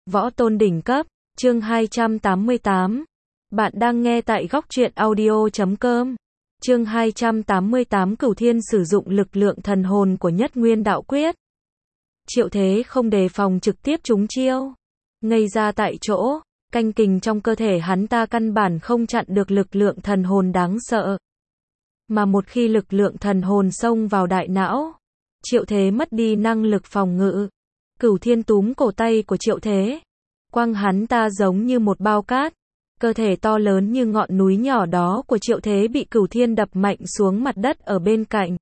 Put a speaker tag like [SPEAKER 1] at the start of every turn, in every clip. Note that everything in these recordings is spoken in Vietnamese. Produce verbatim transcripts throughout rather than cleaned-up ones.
[SPEAKER 1] Võ tôn đỉnh cấp, chương hai trăm tám mươi tám. Bạn đang nghe tại góc truyện audio chấm com. Chương hai trăm tám mươi tám Cửu Thiên sử dụng lực lượng thần hồn của Nhất Nguyên Đạo Quyết. Triệu Thế không đề phòng trực tiếp trúng chiêu, ngây ra tại chỗ, canh kình trong cơ thể hắn ta căn bản không chặn được lực lượng thần hồn đáng sợ. Mà một khi lực lượng thần hồn xông vào đại não, Triệu Thế mất đi năng lực phòng ngự. Cửu Thiên túm cổ tay của Triệu Thế, quăng hắn ta giống như một bao cát. Cơ thể to lớn như ngọn núi nhỏ đó của Triệu Thế bị Cửu Thiên đập mạnh xuống mặt đất ở bên cạnh.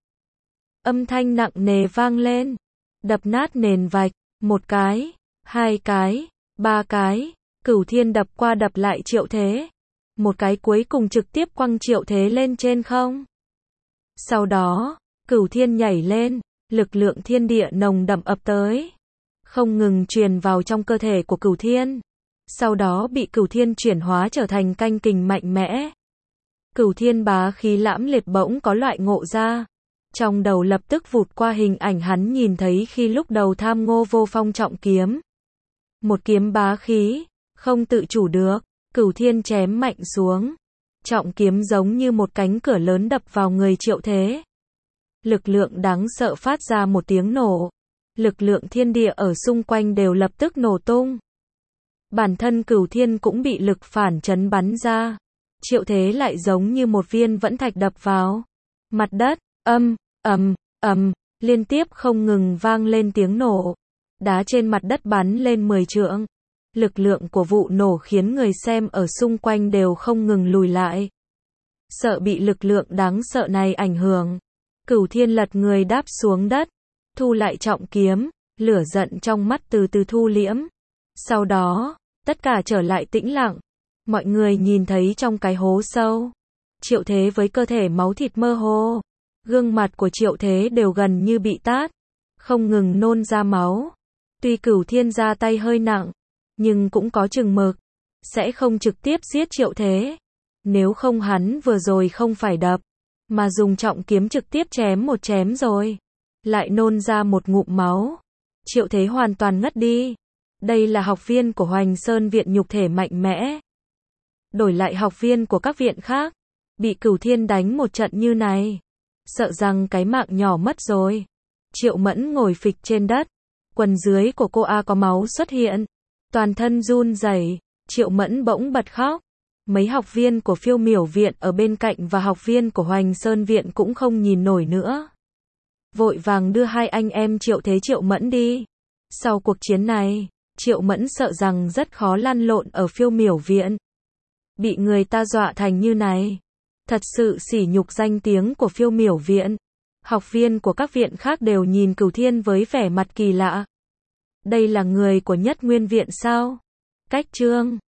[SPEAKER 1] Âm thanh nặng nề vang lên, đập nát nền vạch, một cái, hai cái, ba cái, Cửu Thiên đập qua đập lại Triệu Thế. Một cái cuối cùng trực tiếp quăng Triệu Thế lên trên không. Sau đó, Cửu Thiên nhảy lên, lực lượng thiên địa nồng đậm ập tới, không ngừng truyền vào trong cơ thể của Cửu Thiên. Sau đó bị Cửu Thiên chuyển hóa trở thành canh kình mạnh mẽ. Cửu Thiên bá khí lãm liệt bỗng có loại ngộ ra. Trong đầu lập tức vụt qua hình ảnh hắn nhìn thấy khi lúc đầu tham Ngô Vô Phong trọng kiếm. Một kiếm bá khí, không tự chủ được, Cửu Thiên chém mạnh xuống. Trọng kiếm giống như một cánh cửa lớn đập vào người Triệu Thế. Lực lượng đáng sợ phát ra một tiếng nổ. Lực lượng thiên địa ở xung quanh đều lập tức nổ tung. Bản thân Cửu Thiên cũng bị lực phản chấn bắn ra. Triệu Thế lại giống như một viên vẫn thạch đập vào mặt đất, âm, ầm, ầm, liên tiếp không ngừng vang lên tiếng nổ. Đá trên mặt đất bắn lên mười trượng. Lực lượng của vụ nổ khiến người xem ở xung quanh đều không ngừng lùi lại. Sợ bị lực lượng đáng sợ này ảnh hưởng, Cửu Thiên lật người đáp xuống đất, thu lại trọng kiếm, lửa giận trong mắt từ từ thu liễm. Sau đó, tất cả trở lại tĩnh lặng. Mọi người nhìn thấy trong cái hố sâu, Triệu Thế với cơ thể máu thịt mơ hồ, gương mặt của Triệu Thế đều gần như bị tát, không ngừng nôn ra máu. Tuy Cửu Thiên ra tay hơi nặng, nhưng cũng có chừng mực, sẽ không trực tiếp giết Triệu Thế. Nếu không hắn vừa rồi không phải đập, mà dùng trọng kiếm trực tiếp chém một chém rồi, lại nôn ra một ngụm máu. Triệu Thế hoàn toàn ngất đi. Đây là học viên của Hoành Sơn viện nhục thể mạnh mẽ. Đổi lại học viên của các viện khác, bị Cửu Thiên đánh một trận như này, sợ rằng cái mạng nhỏ mất rồi. Triệu Mẫn ngồi phịch trên đất, quần dưới của cô A có máu xuất hiện, toàn thân run rẩy. Triệu Mẫn bỗng bật khóc. Mấy học viên của Phiêu Miểu viện ở bên cạnh và học viên của Hoành Sơn viện cũng không nhìn nổi nữa, vội vàng đưa hai anh em Triệu Thế Triệu Mẫn đi. Sau cuộc chiến này, Triệu Mẫn sợ rằng rất khó lăn lộn ở Phiêu Miểu viện. Bị người ta dọa thành như này, thật sự sỉ nhục danh tiếng của Phiêu Miểu viện. Học viên của các viện khác đều nhìn Cửu Thiên với vẻ mặt kỳ lạ. Đây là người của Nhất Nguyên viện sao? Cách chương